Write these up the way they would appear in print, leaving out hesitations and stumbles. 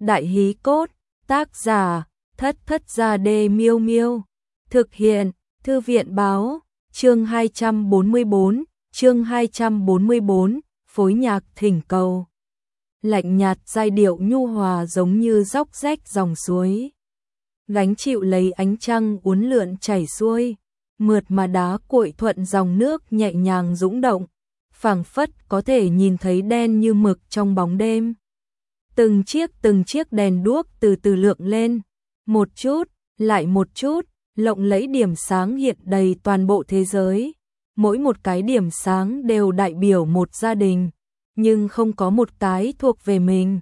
Đại hí cốt, tác giả, Thất Thất Gia Đê Miêu Miêu. Thực hiện, Thư viện báo, chương 244, phối nhạc thỉnh cầu. Lạnh nhạt giai điệu nhu hòa giống như róc rách dòng suối. Gánh chịu lấy ánh trăng uốn lượn chảy xuôi, mượt mà đá cuội thuận dòng nước nhẹ nhàng dũng động, phảng phất có thể nhìn thấy đen như mực trong bóng đêm. Từng chiếc đèn đuốc từ từ lượng lên, một chút, lại một chút, lộng lẫy điểm sáng hiện đầy toàn bộ thế giới. Mỗi một cái điểm sáng đều đại biểu một gia đình, nhưng không có một cái thuộc về mình.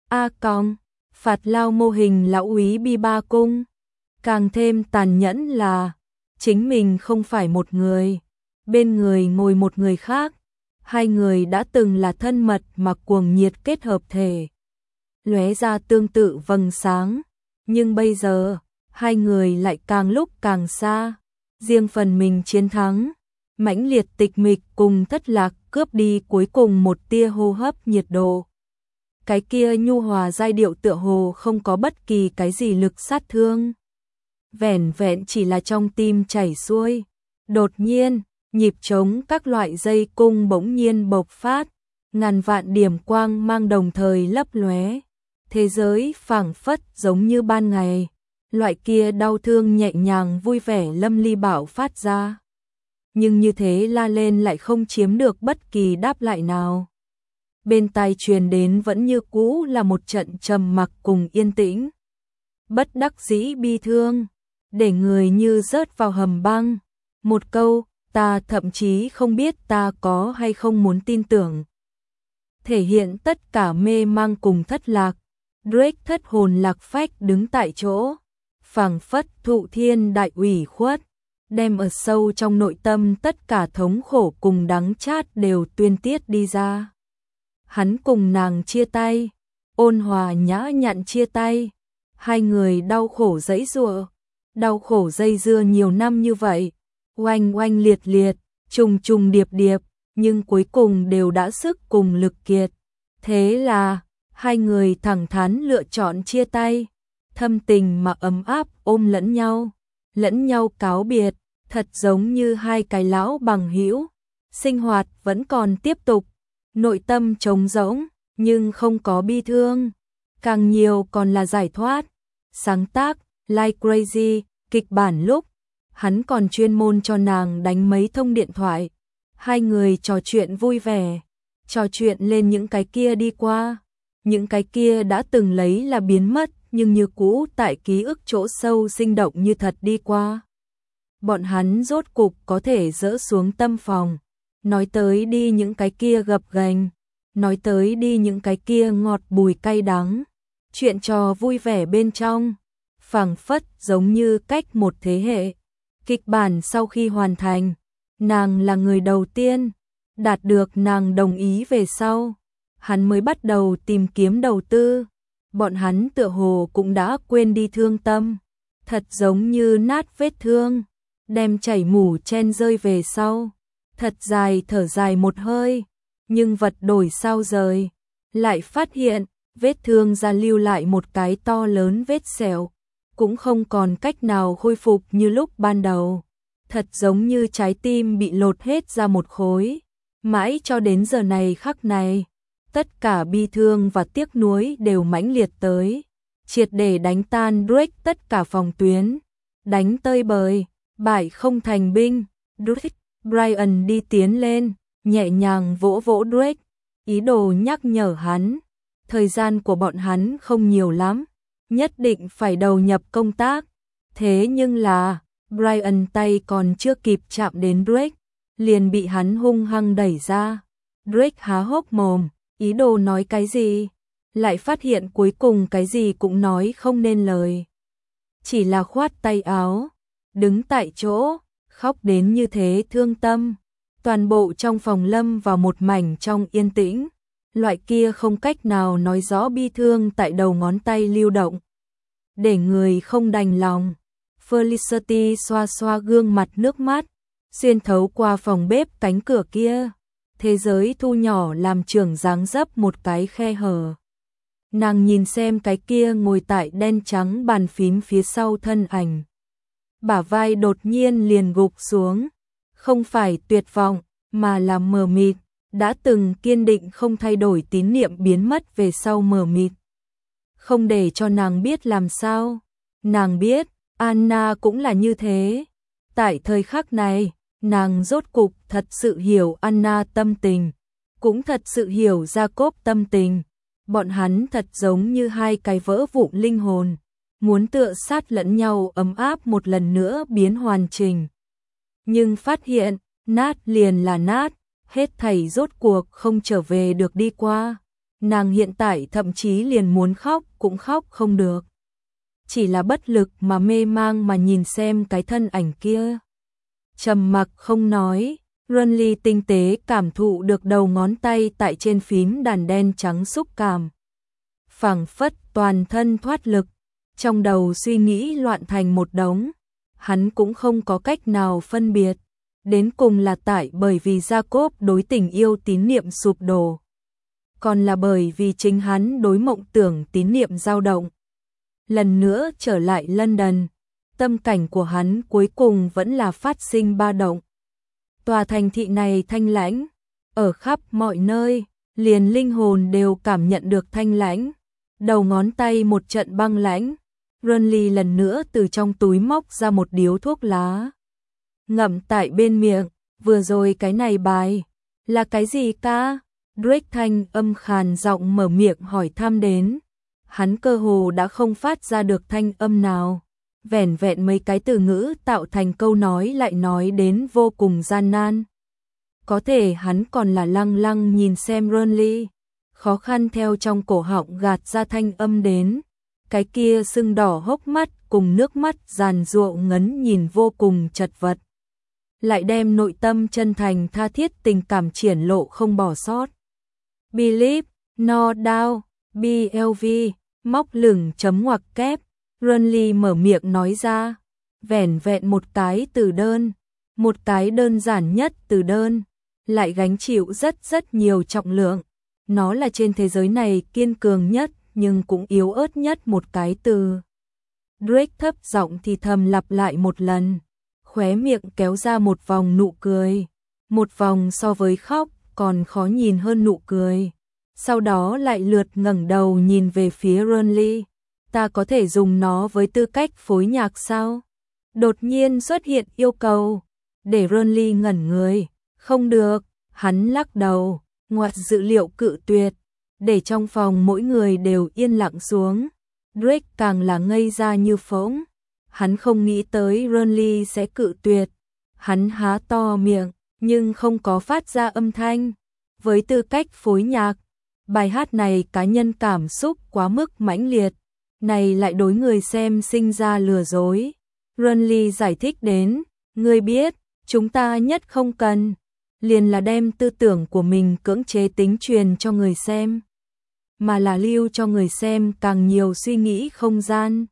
Phạt lao mô hình lão úy Bi Ba Cung. Càng thêm tàn nhẫn là, chính mình không phải một người, bên người ngồi một người khác. Hai người đã từng là thân mật mà cuồng nhiệt kết hợp thể, lóe ra tương tự vầng sáng, nhưng bây giờ, hai người lại càng lúc càng xa. Riêng phần mình chiến thắng, mãnh liệt tịch mịch cùng thất lạc cướp đi cuối cùng một tia hô hấp nhiệt độ. Cái kia nhu hòa giai điệu tựa hồ không có bất kỳ cái gì lực sát thương, vẻn vẹn chỉ là trong tim chảy xuôi. Đột nhiên, nhịp trống các loại dây cung bỗng nhiên bộc phát, ngàn vạn điểm quang mang đồng thời lấp lóe. Thế giới phảng phất giống như ban ngày, loại kia đau thương nhẹ nhàng vui vẻ lâm ly bạo phát ra. Nhưng như thế la lên lại không chiếm được bất kỳ đáp lại nào. Bên tai truyền đến vẫn như cũ là một trận trầm mặc cùng yên tĩnh. Bất đắc dĩ bi thương, để người như rớt vào hầm băng. Một câu, ta thậm chí không biết ta có hay không muốn tin tưởng. Thể hiện tất cả mê mang cùng thất lạc. Drake thất hồn lạc phách đứng tại chỗ, phảng phất thụ thiên đại ủy khuất, đem ở sâu trong nội tâm tất cả thống khổ cùng đắng chát đều tuyên tiết đi ra. Hắn cùng nàng chia tay, ôn hòa nhã nhặn chia tay. Hai người đau khổ dãy giụa, đau khổ dây dưa nhiều năm như vậy, oanh oanh liệt liệt, trùng trùng điệp điệp, nhưng cuối cùng đều đã sức cùng lực kiệt. Thế là, hai người thẳng thắn lựa chọn chia tay, thâm tình mà ấm áp ôm lẫn nhau cáo biệt, thật giống như hai cái lão bằng hữu. Sinh hoạt vẫn còn tiếp tục, nội tâm trống rỗng, nhưng không có bi thương, càng nhiều còn là giải thoát. Sáng tác, Like Crazy, kịch bản lúc, hắn còn chuyên môn cho nàng đánh mấy thông điện thoại. Hai người trò chuyện vui vẻ, trò chuyện lên những cái kia đi qua. Những cái kia đã từng lấy là biến mất, nhưng như cũ tại ký ức chỗ sâu sinh động như thật đi qua. Bọn hắn rốt cục có thể dỡ xuống tâm phòng, nói tới đi những cái kia gập ghềnh, nói tới đi những cái kia ngọt bùi cay đắng. Chuyện trò vui vẻ bên trong, phảng phất giống như cách một thế hệ. Kịch bản sau khi hoàn thành, nàng là người đầu tiên đạt được nàng đồng ý về sau. Hắn mới bắt đầu tìm kiếm đầu tư. Bọn hắn tựa hồ cũng đã quên đi thương tâm, thật giống như nát vết thương, đem chảy mủ chen rơi về sau. Thật dài thở dài một hơi, nhưng vật đổi sao rời, lại phát hiện vết thương ra lưu lại một cái to lớn vết sẹo, cũng không còn cách nào khôi phục như lúc ban đầu. Thật giống như trái tim bị lột hết ra một khối. Mãi cho đến giờ này khắc này, tất cả bi thương và tiếc nuối đều mãnh liệt tới, triệt để đánh tan Drake tất cả phòng tuyến, đánh tơi bời, bại không thành binh. Brian đi tiến lên, nhẹ nhàng vỗ vỗ Drake, ý đồ nhắc nhở hắn, thời gian của bọn hắn không nhiều lắm, nhất định phải đầu nhập công tác. Thế nhưng là, Brian tay còn chưa kịp chạm đến Drake, liền bị hắn hung hăng đẩy ra. Drake há hốc mồm, ý đồ nói cái gì, lại phát hiện cuối cùng cái gì cũng nói không nên lời. Chỉ là khoát tay áo, đứng tại chỗ, khóc đến như thế thương tâm. Toàn bộ trong phòng lâm vào một mảnh trong yên tĩnh, loại kia không cách nào nói rõ bi thương tại đầu ngón tay lưu động, để người không đành lòng. Felicity xoa xoa gương mặt nước mắt, xuyên thấu qua phòng bếp cánh cửa kia. Thế giới thu nhỏ làm trưởng dáng dấp một cái khe hở. Nàng nhìn xem cái kia ngồi tại đen trắng bàn phím phía sau thân ảnh. Bả vai đột nhiên liền gục xuống. Không phải tuyệt vọng, mà là mờ mịt. Đã từng kiên định không thay đổi tín niệm biến mất về sau mờ mịt. Không để cho nàng biết làm sao. Nàng biết, Anna cũng là như thế. Tại thời khắc này, nàng rốt cục thật sự hiểu Anna tâm tình. Cũng thật sự hiểu Jacob tâm tình. Bọn hắn thật giống như hai cái vỡ vụn linh hồn. Muốn tựa sát lẫn nhau ấm áp một lần nữa biến hoàn chỉnh. Nhưng phát hiện, nát liền là nát. Hết thảy rốt cuộc không trở về được đi qua. Nàng hiện tại thậm chí liền muốn khóc cũng khóc không được. Chỉ là bất lực mà mê mang mà nhìn xem cái thân ảnh kia. Trầm mặc không nói, Runly tinh tế cảm thụ được đầu ngón tay tại trên phím đàn đen trắng xúc cảm. Phảng phất toàn thân thoát lực, trong đầu suy nghĩ loạn thành một đống. Hắn cũng không có cách nào phân biệt. Đến cùng là tại bởi vì Jacob đối tình yêu tín niệm sụp đổ. Còn là bởi vì chính hắn đối mộng tưởng tín niệm dao động. Lần nữa trở lại London, tâm cảnh của hắn cuối cùng vẫn là phát sinh ba động. Tòa thành thị này thanh lãnh, ở khắp mọi nơi, liền linh hồn đều cảm nhận được thanh lãnh. Đầu ngón tay một trận băng lãnh, Runly lần nữa từ trong túi móc ra một điếu thuốc lá. Ngậm tại bên miệng, vừa rồi cái này bài, là cái gì ca? Drake thanh âm khàn giọng mở miệng hỏi thăm đến. Hắn cơ hồ đã không phát ra được thanh âm nào. Vẻn vẹn mấy cái từ ngữ tạo thành câu nói lại nói đến vô cùng gian nan. Có thể hắn còn là lăng lăng nhìn xem Runly, khó khăn theo trong cổ họng gạt ra thanh âm đến. Cái kia sưng đỏ hốc mắt cùng nước mắt giàn giụa ngấn nhìn vô cùng chật vật. Lại đem nội tâm chân thành tha thiết tình cảm triển lộ không bỏ sót. Believe, no doubt, BLV, móc lửng chấm ngoặc kép, Runly mở miệng nói ra, vẻn vẹn một cái từ đơn, một cái đơn giản nhất từ đơn, lại gánh chịu rất nhiều trọng lượng. Nó là trên thế giới này kiên cường nhất nhưng cũng yếu ớt nhất một cái từ. Drake thấp giọng thì thầm lặp lại một lần, khóe miệng kéo ra một vòng nụ cười, một vòng so với khóc còn khó nhìn hơn nụ cười. Sau đó lại lượt ngẩng đầu nhìn về phía Runly, ta có thể dùng nó với tư cách phối nhạc sao? Đột nhiên xuất hiện yêu cầu, để Runly ngẩn người, không được, hắn lắc đầu, ngoặt dự liệu cự tuyệt, để trong phòng mỗi người đều yên lặng xuống. Drake càng là ngây ra như phỗng, hắn không nghĩ tới Runly sẽ cự tuyệt. Hắn há to miệng, nhưng không có phát ra âm thanh. Với tư cách phối nhạc, bài hát này cá nhân cảm xúc quá mức mãnh liệt, này lại đối người xem sinh ra lừa dối. Runly giải thích đến, ngươi biết, chúng ta nhất không cần, liền là đem tư tưởng của mình cưỡng chế tính truyền cho người xem, mà là lưu cho người xem càng nhiều suy nghĩ không gian.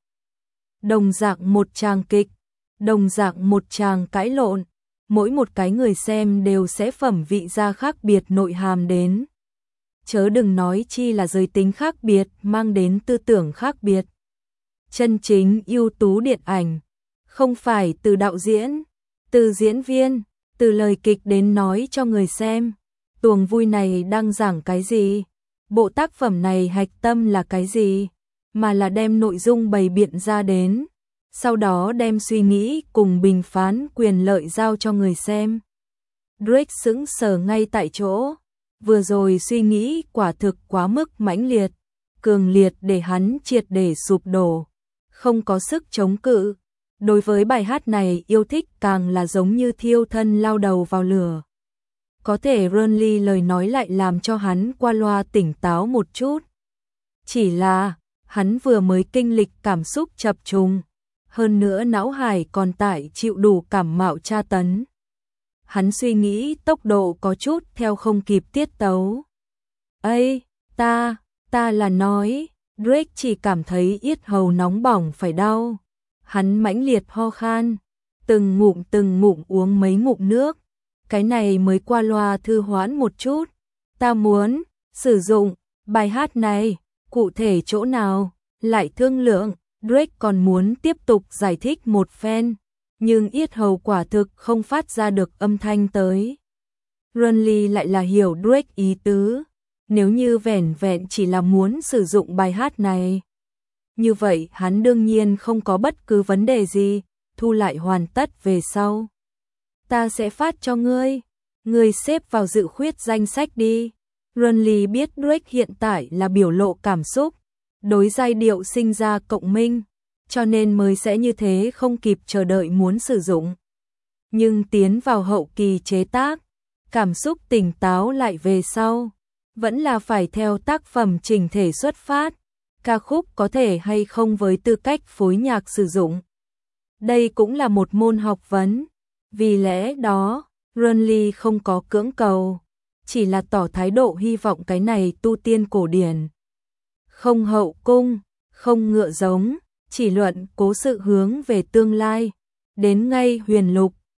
Đồng dạng một tràng kịch, đồng dạng một tràng cãi lộn, mỗi một cái người xem đều sẽ phẩm vị ra khác biệt nội hàm đến. Chớ đừng nói chi là giới tính khác biệt mang đến tư tưởng khác biệt. Chân chính ưu tú điện ảnh, không phải từ đạo diễn, từ diễn viên, từ lời kịch đến nói cho người xem, tuồng vui này đang giảng cái gì, bộ tác phẩm này hạch tâm là cái gì, mà là đem nội dung bày biện ra đến, sau đó đem suy nghĩ cùng bình phán quyền lợi giao cho người xem. Drake sững sờ ngay tại chỗ, vừa rồi suy nghĩ quả thực quá mức mãnh liệt, cường liệt để hắn triệt để sụp đổ, không có sức chống cự. Đối với bài hát này yêu thích càng là giống như thiêu thân lao đầu vào lửa. Có thể Runly lời nói lại làm cho hắn qua loa tỉnh táo một chút. Chỉ là, hắn vừa mới kinh lịch cảm xúc chập trùng, hơn nữa não hải còn tại chịu đủ cảm mạo tra tấn. Hắn suy nghĩ tốc độ có chút theo không kịp tiết tấu. Ây, ta là nói, Drake chỉ cảm thấy yết hầu nóng bỏng phải đau. Hắn mãnh liệt ho khan, từng ngụm uống mấy ngụm nước. Cái này mới qua loa thư hoãn một chút. Ta muốn sử dụng bài hát này Cụ thể chỗ nào, lại thương lượng, Drake còn muốn tiếp tục giải thích một phen, nhưng yết hầu quả thực không phát ra được âm thanh tới. Renly lại là hiểu Drake ý tứ, nếu như vẻn vẹn chỉ là muốn sử dụng bài hát này. Như vậy hắn đương nhiên không có bất cứ vấn đề gì, thu lại hoàn tất về sau. Ta sẽ phát cho ngươi xếp vào dự khuyết danh sách đi. Renly biết Drake hiện tại là biểu lộ cảm xúc, đối giai điệu sinh ra cộng minh, cho nên mới sẽ như thế không kịp chờ đợi muốn sử dụng. Nhưng tiến vào hậu kỳ chế tác, cảm xúc tỉnh táo lại về sau, vẫn là phải theo tác phẩm chỉnh thể xuất phát, ca khúc có thể hay không với tư cách phối nhạc sử dụng. Đây cũng là một môn học vấn, vì lẽ đó, Renly không có cưỡng cầu, chỉ là tỏ thái độ hy vọng cái này tu tiên cổ điển. Không hậu cung, không ngựa giống, chỉ luận cố sự hướng về tương lai, đến ngay huyền lục,